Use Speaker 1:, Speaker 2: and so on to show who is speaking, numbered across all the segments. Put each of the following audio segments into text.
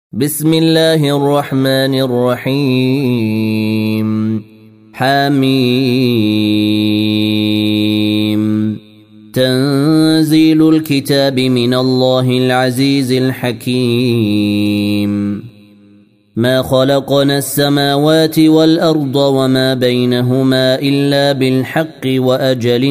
Speaker 1: بسم الله الرحمن الرحيم حميم تنزيل الكتاب من الله العزيز الحكيم ما خلقنا السماوات والأرض وما بينهما إلا بالحق وأجل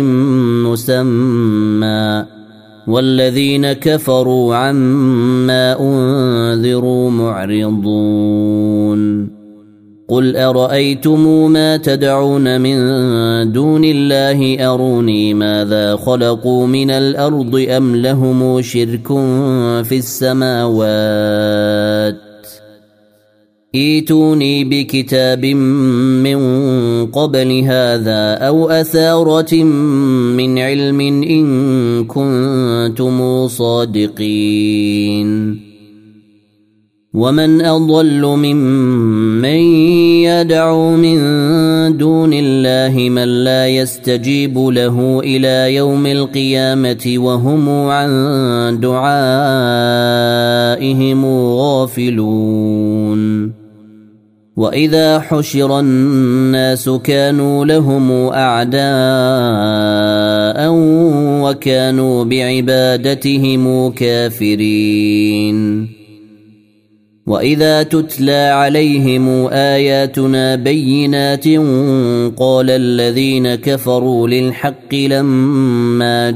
Speaker 1: مسمى والذين كفروا عما أنذروا معرضون قل أرأيتم ما تدعون من دون الله أروني ماذا خلقوا من الأرض أم لهم شرك في السماوات ائتوني بكتاب من قبل هذا أو أثارة من علم إن كنتم صادقين ومن أضل ممن يدعو من دون الله من لا يستجيب له إلى يوم القيامة وهم عن دعائهم غافلون وإذا حشر الناس كانوا لهم أعداء وكانوا بعبادتهم كافرين وإذا تتلى عليهم آياتنا بينات قال الذين كفروا للحق لما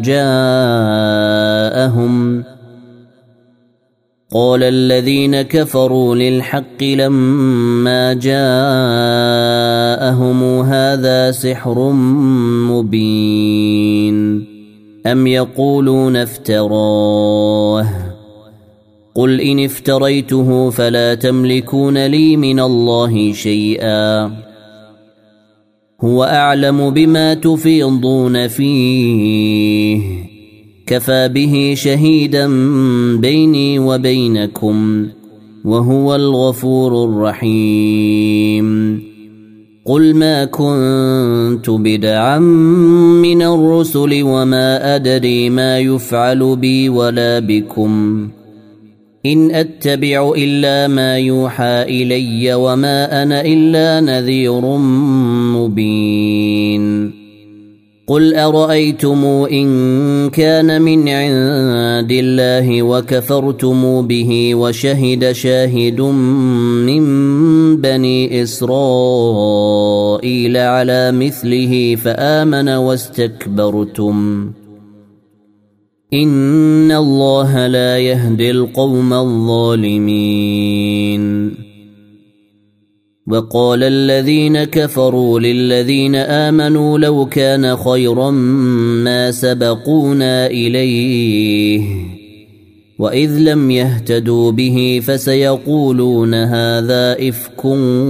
Speaker 1: جاءهم هذا سحر مبين أم يقولون افتراه قل إن افتريته فلا تملكون لي من الله شيئا هو أعلم بما تفيضون فيه كفى به شهيدا بيني وبينكم وهو الغفور الرحيم قل ما كنت بدعا من الرسل وما أدري ما يفعل بي ولا بكم إن أتبع إلا ما يوحى إلي وما أنا إلا نذير مبين قل أرأيتم إن كان من عند الله وكفرتم به وشهد شاهد من بني إسرائيل على مثله فآمن واستكبرتم إن الله لا يهدي القوم الظالمين وقال الذين كفروا للذين آمنوا لو كان خيرا ما سبقونا إليه وإذ لم يهتدوا به فسيقولون هذا إفك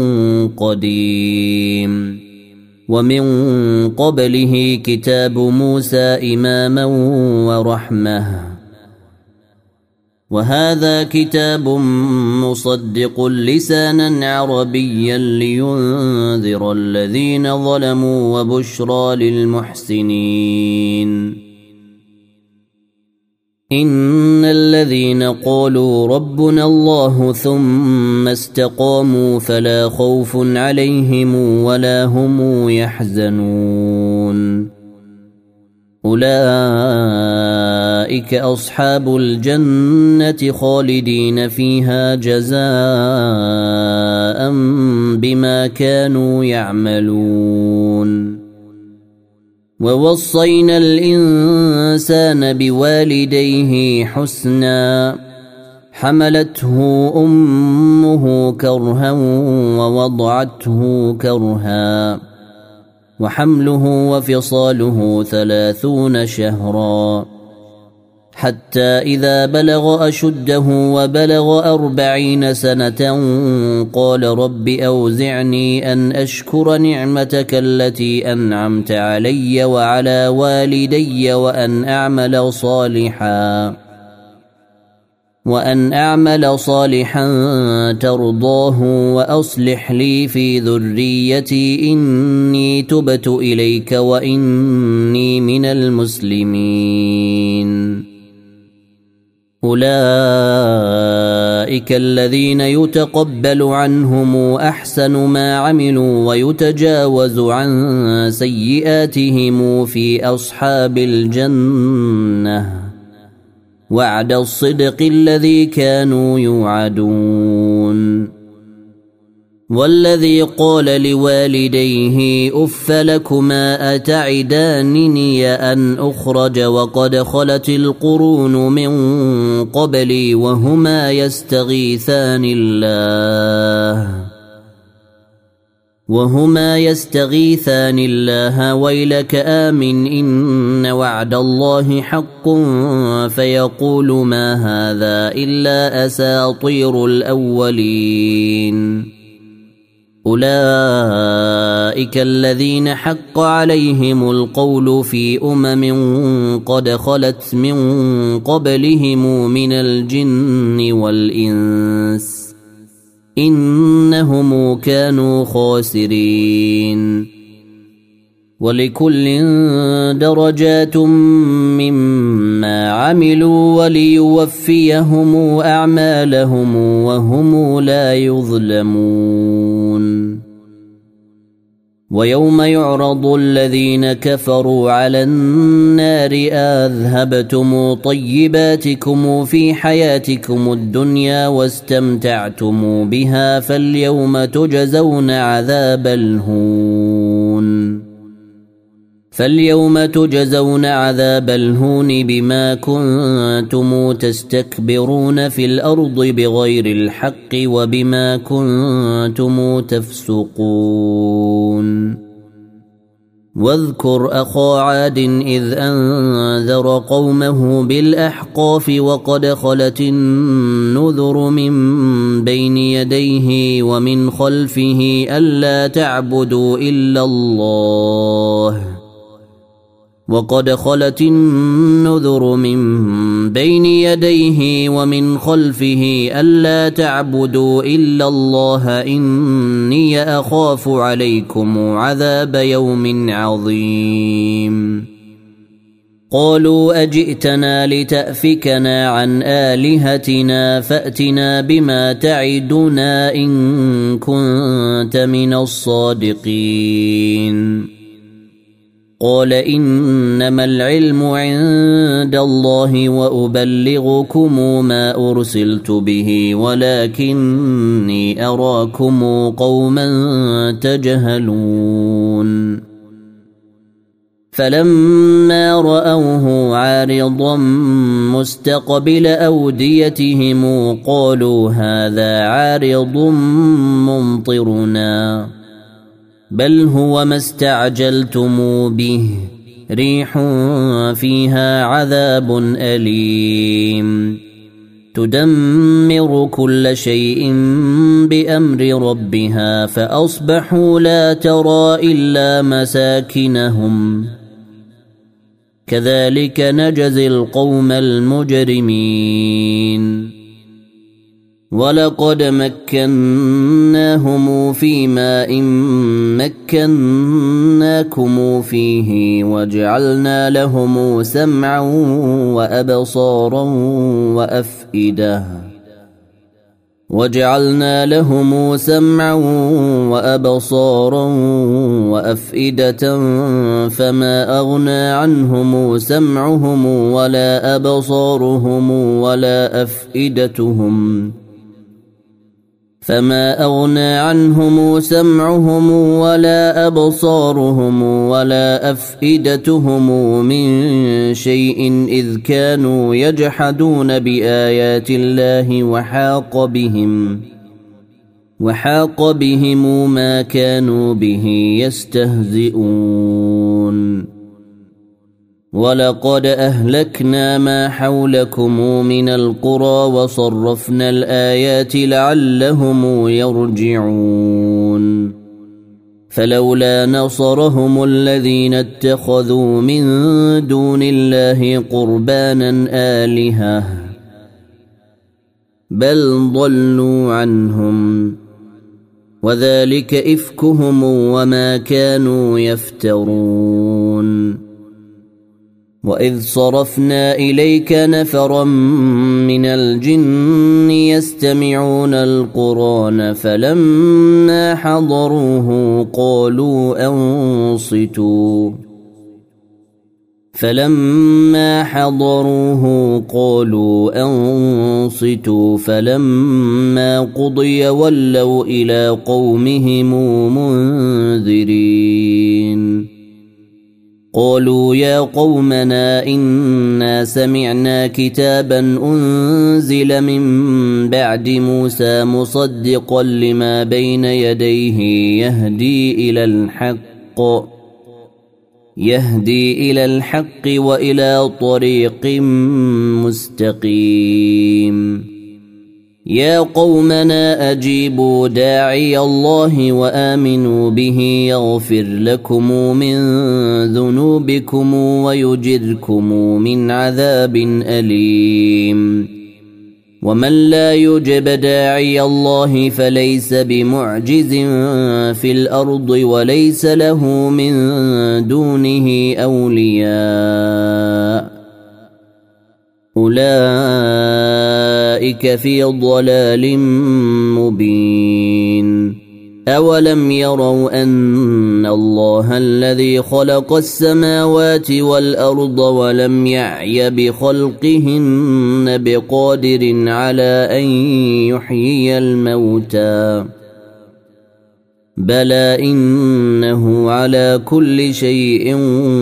Speaker 1: قديم ومن قبله كتاب موسى إماما ورحمة وهذا كتاب مصدق لسانا عربيا لينذر الذين ظلموا وبشرى للمحسنين إن الذين قالوا ربنا الله ثم استقاموا فلا خوف عليهم ولا هم يحزنون أولئك أصحاب الجنة خالدين فيها جزاء بما كانوا يعملون ووصينا الإنسان بوالديه حسنا حملته أمه كرها ووضعته كرها وحمله وفصاله 30 شهرا حتى إذا بلغ أشده وبلغ 40 سنة قال رب أوزعني أن أشكر نعمتك التي أنعمت علي وعلى والدي وأن أعمل صالحا ترضاه وأصلح لي في ذريتي إني تبت إليك وإني من المسلمين أولئك أولئك الذين يتقبل عنهم أحسن ما عملوا ويتجاوز عن سيئاتهم في أصحاب الجنة وعد الصدق الذي كانوا يوعدون. والذي قال لوالديه أف لكما أتعدانني أن أخرج وقد خلت القرون من قبلي وهما يستغيثان الله ويلك آمن إن وعد الله حق فيقول ما هذا إلا أساطير الأولين. أولئك الذين حق عليهم القول في قد خلت من قبلهم من الجن والإنس إنهم كانوا خاسرين. ولكل درجات مما عملوا وليوفيهم أعمالهم وهم لا يظلمون. ويوم يعرض الذين كفروا على النار أذهبتم طيباتكم في حياتكم الدنيا واستمتعتم بها فاليوم تجزون عذاب الهون بما كنتم تستكبرون في الأرض بغير الحق وبما كنتم تفسقون. واذكر أخا عاد إذ أنذر قومه بالأحقاف وقد خلت النذر من بين يديه ومن خلفه ألا تعبدوا إلا الله إني أخاف عليكم عذاب يوم عظيم. قالوا أجئتنا لتأفكنا عن آلهتنا فأتنا بما تعدنا إن كنت من الصادقين. قال إنما العلم عند الله وأبلغكم ما أرسلت به ولكني أراكم قوما تجهلون. فلما رأوه عارضا مستقبل أوديتهم قالوا هذا عارض ممطرنا بل هو ما استعجلتم به ريح فيها عذاب أليم تدمر كل شيء بأمر ربها فأصبحوا لا ترى إلا مساكنهم كذلك نجزي القوم المجرمين. ولقد مكناهم في ماء مكناكم فيه وجعلنا لهم سمعا وأبصارا وأفئدة فما أغنى عنهم سمعهم ولا أبصارهم ولا أفئدتهم من شيء إذ كانوا يجحدون بآيات الله وحاق بهم ما كانوا به يستهزئون. ولقد أهلكنا ما حولكم من القرى وصرفنا الآيات لعلهم يرجعون. فلولا نصرهم الذين اتخذوا من دون الله قربانا آلهة بل ضلوا عنهم وذلك إفكهم وما كانوا يفترون. وإذ صرفنا إليك نفرا من الجن يستمعون القرآن فلما حضروه قالوا أنصتوا فلما قضي ولوا إلى قومهم منذرين قالوا يا قومنا إنا سمعنا كتابا أنزل من بعد موسى مصدقا لما بين يديه يهدي إلى الحق وإلى طريق مستقيم يا قومنا أجيبوا داعي الله وآمنوا به يغفر لكم من ذنوبكم ويجركم من عذاب أليم ومن لا يجب داعي الله فليس بمعجز في الأرض وليس له من دونه أولياء أولئك في ضلال مبين أولم يروا أن الله الذي خلق السماوات والأرض ولم يعي بخلقهن بقادر على أن يحيي الموتى بلى إنه على كل شيء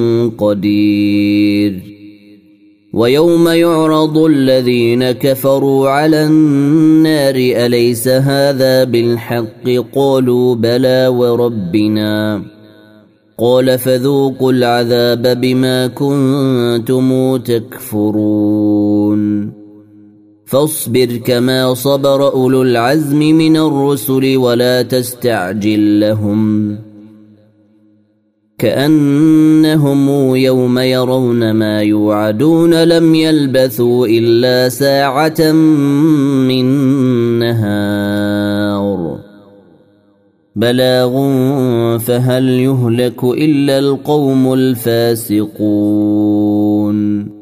Speaker 1: قدير ويوم يعرض الذين كفروا على النار أليس هذا بالحق قالوا بلى وربنا قال فذوقوا العذاب بما كنتم تكفرون فاصبر كما صبر أولو العزم من الرسل ولا تستعجل لهم كأنهم يوم يرون ما يوعدون لم يلبثوا إلا ساعة من نهار بلاغ فهل يهلك إلا القوم الفاسقون